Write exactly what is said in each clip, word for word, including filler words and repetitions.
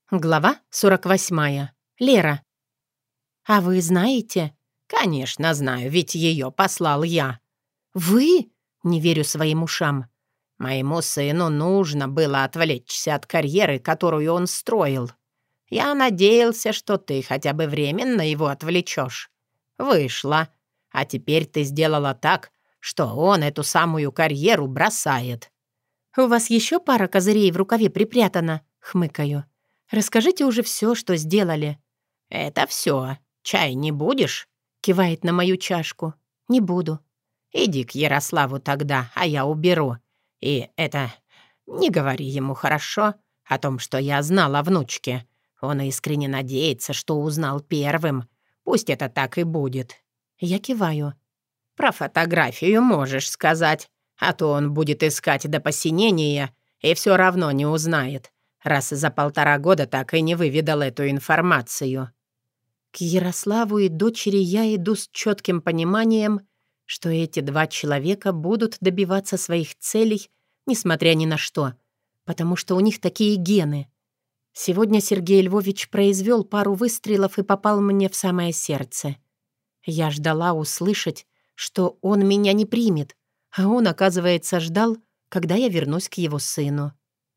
Глава сорок восьмая. Лера. «А вы знаете?» «Конечно знаю, ведь ее послал я». «Вы?» — не верю своим ушам. «Моему сыну нужно было отвлечься от карьеры, которую он строил. Я надеялся, что ты хотя бы временно его отвлечешь. Вышло. А теперь ты сделала так, что он эту самую карьеру бросает». «У вас еще пара козырей в рукаве припрятана?» — хмыкаю. «Расскажите уже все, что сделали». «Это все. Чай не будешь?» — кивает на мою чашку. «Не буду». «Иди к Ярославу тогда, а я уберу. И это... Не говори ему, хорошо? О том, что я знал о внучке. Он искренне надеется, что узнал первым. Пусть это так и будет». Я киваю. «Про фотографию можешь сказать, а то он будет искать до посинения и все равно не узнает, раз за полтора года так и не выведал эту информацию». К Ярославу и дочери я иду с четким пониманием, что эти два человека будут добиваться своих целей, несмотря ни на что, потому что у них такие гены. Сегодня Сергей Львович произвел пару выстрелов и попал мне в самое сердце. Я ждала услышать, что он меня не примет, а он, оказывается, ждал, когда я вернусь к его сыну.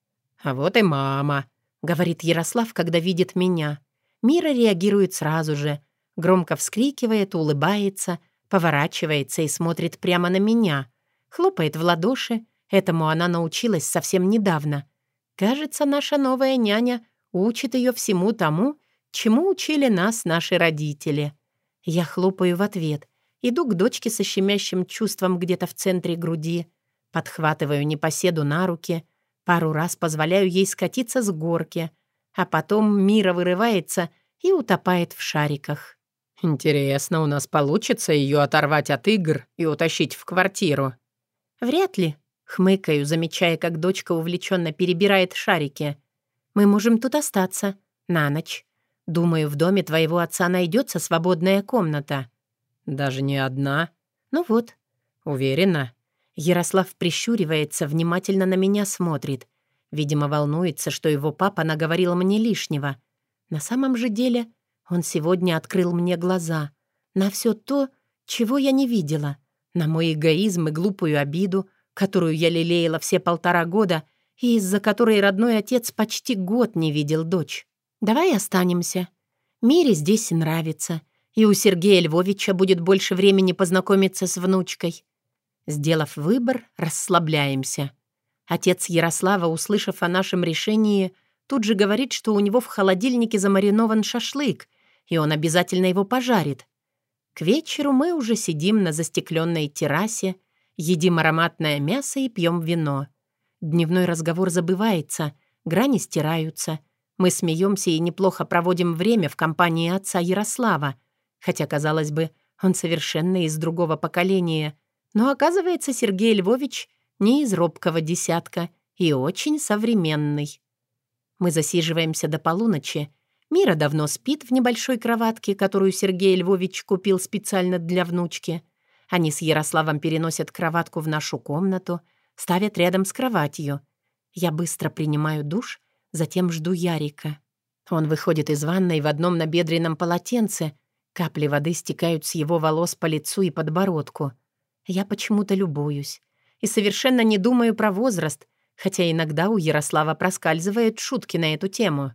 «А вот и мама», — говорит Ярослав, когда видит меня. Мира реагирует сразу же, громко вскрикивает, улыбается, поворачивается и смотрит прямо на меня, хлопает в ладоши. Этому она научилась совсем недавно. Кажется, наша новая няня учит ее всему тому, чему учили нас наши родители. Я хлопаю в ответ, иду к дочке со щемящим чувством где-то в центре груди, подхватываю непоседу на руки, пару раз позволяю ей скатиться с горки, а потом Мира вырывается и утопает в шариках. «Интересно, у нас получится ее оторвать от игр и утащить в квартиру?» «Вряд ли», — хмыкаю, замечая, как дочка увлеченно перебирает шарики. «Мы можем тут остаться. На ночь. Думаю, в доме твоего отца найдется свободная комната». «Даже не одна?» «Ну вот». «Уверена?» Ярослав прищуривается, внимательно на меня смотрит. Видимо, волнуется, что его папа наговорил мне лишнего. На самом же деле он сегодня открыл мне глаза на все то, чего я не видела, на мой эгоизм и глупую обиду, которую я лелеяла все полтора года и из-за которой родной отец почти год не видел дочь. «Давай останемся. Мире здесь нравится, и у Сергея Львовича будет больше времени познакомиться с внучкой». Сделав выбор, расслабляемся. Отец Ярослава, услышав о нашем решении, тут же говорит, что у него в холодильнике замаринован шашлык, и он обязательно его пожарит. К вечеру мы уже сидим на застекленной террасе, едим ароматное мясо и пьем вино. Дневной разговор забывается, грани стираются. Мы смеемся и неплохо проводим время в компании отца Ярослава, хотя, казалось бы, он совершенно из другого поколения. Но, оказывается, Сергей Львович не из робкого десятка и очень современный. Мы засиживаемся до полуночи. Мира давно спит в небольшой кроватке, которую Сергей Львович купил специально для внучки. Они с Ярославом переносят кроватку в нашу комнату, ставят рядом с кроватью. Я быстро принимаю душ, затем жду Ярика. Он выходит из ванной в одном набедренном полотенце. Капли воды стекают с его волос по лицу и подбородку. Я почему-то любуюсь и совершенно не думаю про возраст, хотя иногда у Ярослава проскальзывают шутки на эту тему.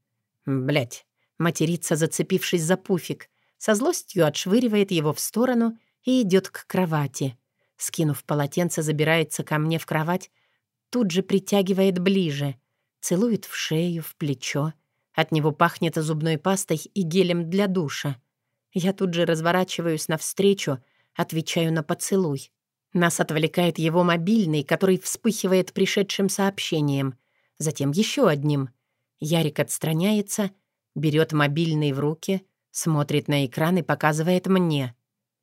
Блять, матерится, зацепившись за пуфик, со злостью отшвыривает его в сторону и идет к кровати. Скинув полотенце, забирается ко мне в кровать, тут же притягивает ближе, целует в шею, в плечо. От него пахнет зубной пастой и гелем для душа. Я тут же разворачиваюсь навстречу, отвечаю на поцелуй. Нас отвлекает его мобильный, который вспыхивает пришедшим сообщением. Затем еще одним. Ярик отстраняется, берет мобильный в руки, смотрит на экран и показывает мне.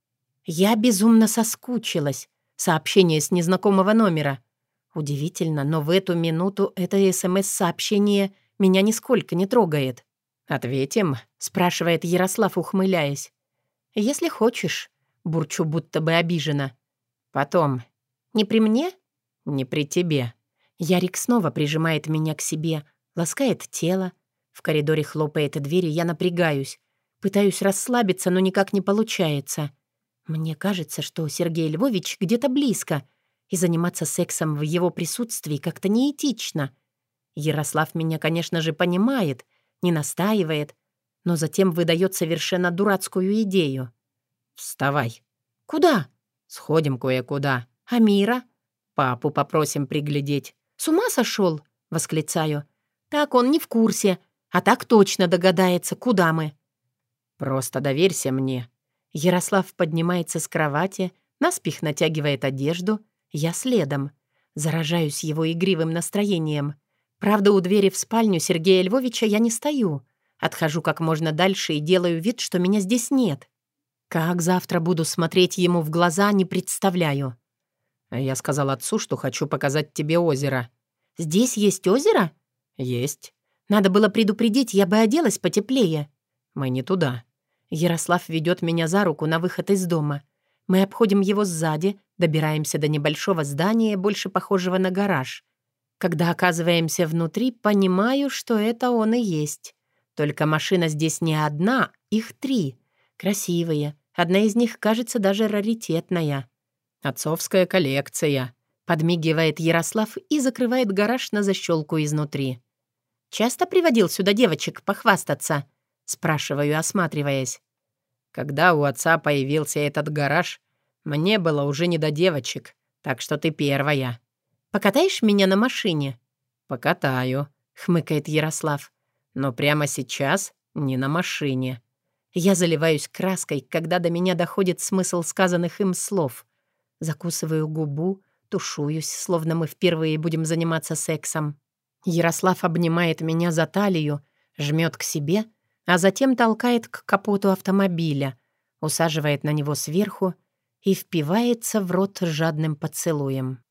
Я безумно соскучилась. Сообщение с незнакомого номера. Удивительно, но в эту минуту это СМС-сообщение меня нисколько не трогает. «Ответим?» — спрашивает Ярослав, ухмыляясь. «Если хочешь». Бурчу, будто бы обижена. «Потом. Не при мне?» «Не при тебе». Ярик снова прижимает меня к себе, ласкает тело, В коридоре хлопает дверь, и я напрягаюсь. Пытаюсь расслабиться, но никак не получается. Мне кажется, что Сергей Львович где-то близко, и заниматься сексом в его присутствии как-то неэтично. Ярослав меня, конечно же, понимает, не настаивает, но затем выдает совершенно дурацкую идею. «Вставай». «Куда?» «Сходим кое-куда». «А Мира?» «Папу попросим приглядеть». «С ума сошел?» — восклицаю. «Так он не в курсе, а так точно догадается, куда мы». «Просто доверься мне». Ярослав поднимается с кровати, наспех натягивает одежду, я следом. Заражаюсь его игривым настроением. Правда, у двери в спальню Сергея Львовича я не стою. Отхожу как можно дальше и делаю вид, что меня здесь нет. Как завтра буду смотреть ему в глаза, не представляю. Я сказал отцу, что хочу показать тебе озеро. «Здесь есть озеро?» «Есть». «Надо было предупредить, я бы оделась потеплее». «Мы не туда». Ярослав ведет меня за руку на выход из дома. Мы обходим его сзади, добираемся до небольшого здания, больше похожего на гараж. Когда оказываемся внутри, понимаю, что это он и есть. Только машина здесь не одна, их три. Красивые. Одна из них, кажется, даже раритетная. «Отцовская коллекция», — подмигивает Ярослав и закрывает гараж на защелку изнутри. «Часто приводил сюда девочек похвастаться?» — спрашиваю, осматриваясь. «Когда у отца появился этот гараж, мне было уже не до девочек, так что ты первая». «Покатаешь меня на машине?» «Покатаю», — хмыкает Ярослав. «Но прямо сейчас не на машине». Я заливаюсь краской, когда до меня доходит смысл сказанных им слов. Закусываю губу, тушуюсь, словно мы впервые будем заниматься сексом. Ярослав обнимает меня за талию, жмет к себе, а затем толкает к капоту автомобиля, усаживает на него сверху и впивается в рот жадным поцелуем.